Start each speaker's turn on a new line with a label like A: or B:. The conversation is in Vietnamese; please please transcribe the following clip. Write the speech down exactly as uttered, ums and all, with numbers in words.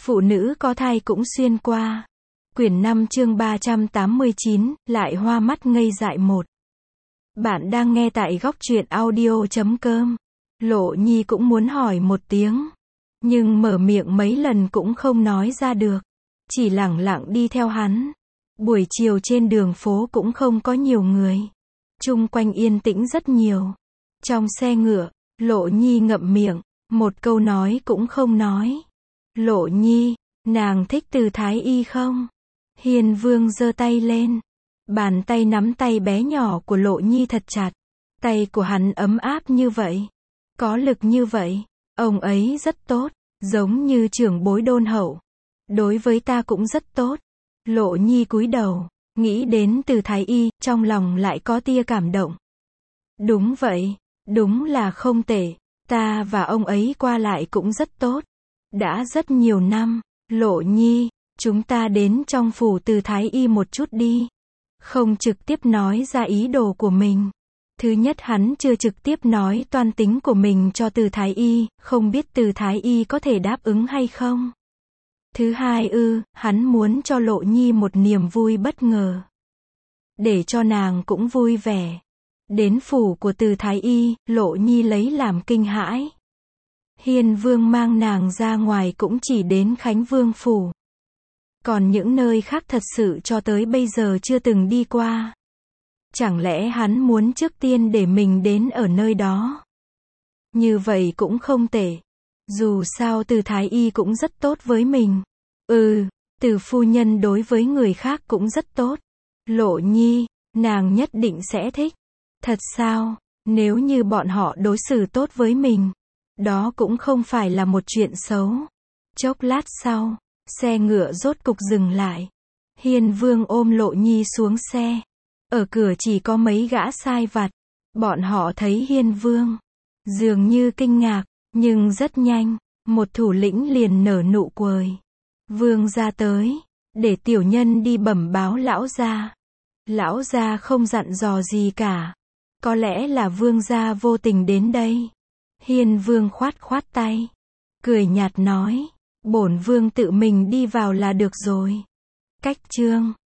A: Phụ nữ có thai cũng xuyên qua. Quyển năm chương ba trăm tám mươi chín, lại hoa mắt ngây dại một. Bạn đang nghe tại góc truyện audio chấm com. Lộ Nhi cũng muốn hỏi một tiếng, nhưng mở miệng mấy lần cũng không nói ra được. Chỉ lẳng lặng đi theo hắn. Buổi chiều trên đường phố cũng không có nhiều người. Chung quanh yên tĩnh rất nhiều. Trong xe ngựa, Lộ Nhi ngậm miệng, một câu nói cũng không nói. Lộ Nhi, nàng thích Từ Thái Y không? Hiên Vương giơ tay lên. Bàn tay nắm tay bé nhỏ của Lộ Nhi thật chặt. Tay của hắn ấm áp như vậy. Có lực như vậy. Ông ấy rất tốt. Giống như trưởng bối đôn hậu. Đối với ta cũng rất tốt. Lộ Nhi cúi đầu. Nghĩ đến Từ Thái Y, trong lòng lại có tia cảm động. Đúng vậy. Đúng là không tệ. Ta và ông ấy qua lại cũng rất tốt. Đã rất nhiều năm. Lộ Nhi, chúng ta đến trong phủ Từ Thái Y một chút đi. Không trực tiếp nói ra ý đồ của mình. Thứ nhất, hắn chưa trực tiếp nói toan tính của mình cho Từ Thái Y, không biết Từ Thái Y có thể đáp ứng hay không. Thứ hai ư, hắn muốn cho Lộ Nhi một niềm vui bất ngờ. Để cho nàng cũng vui vẻ. Đến phủ của Từ Thái Y, Lộ Nhi lấy làm kinh hãi. Hiên Vương mang nàng ra ngoài cũng chỉ đến Khánh Vương phủ. Còn những nơi khác thật sự cho tới bây giờ chưa từng đi qua. Chẳng lẽ hắn muốn trước tiên để mình đến ở nơi đó? Như vậy cũng không tệ. Dù sao Từ Thái Y cũng rất tốt với mình. Ừ, Từ phu nhân đối với người khác cũng rất tốt. Lộ Nhi, nàng nhất định sẽ thích. Thật sao? Nếu như bọn họ đối xử tốt với mình, đó cũng không phải là một chuyện xấu. Chốc lát sau, xe ngựa rốt cục dừng lại. Hiên Vương ôm Lộ Nhi xuống xe. Ở cửa chỉ có mấy gã sai vặt. Bọn họ thấy Hiên Vương, dường như kinh ngạc, nhưng rất nhanh, một thủ lĩnh liền nở nụ cười. Vương gia tới, để tiểu nhân đi bẩm báo lão gia. Lão gia không dặn dò gì cả. Có lẽ là vương gia vô tình đến đây. Hiên Vương khoát khoát tay, cười nhạt nói, bổn vương tự mình đi vào là được rồi. Cách chương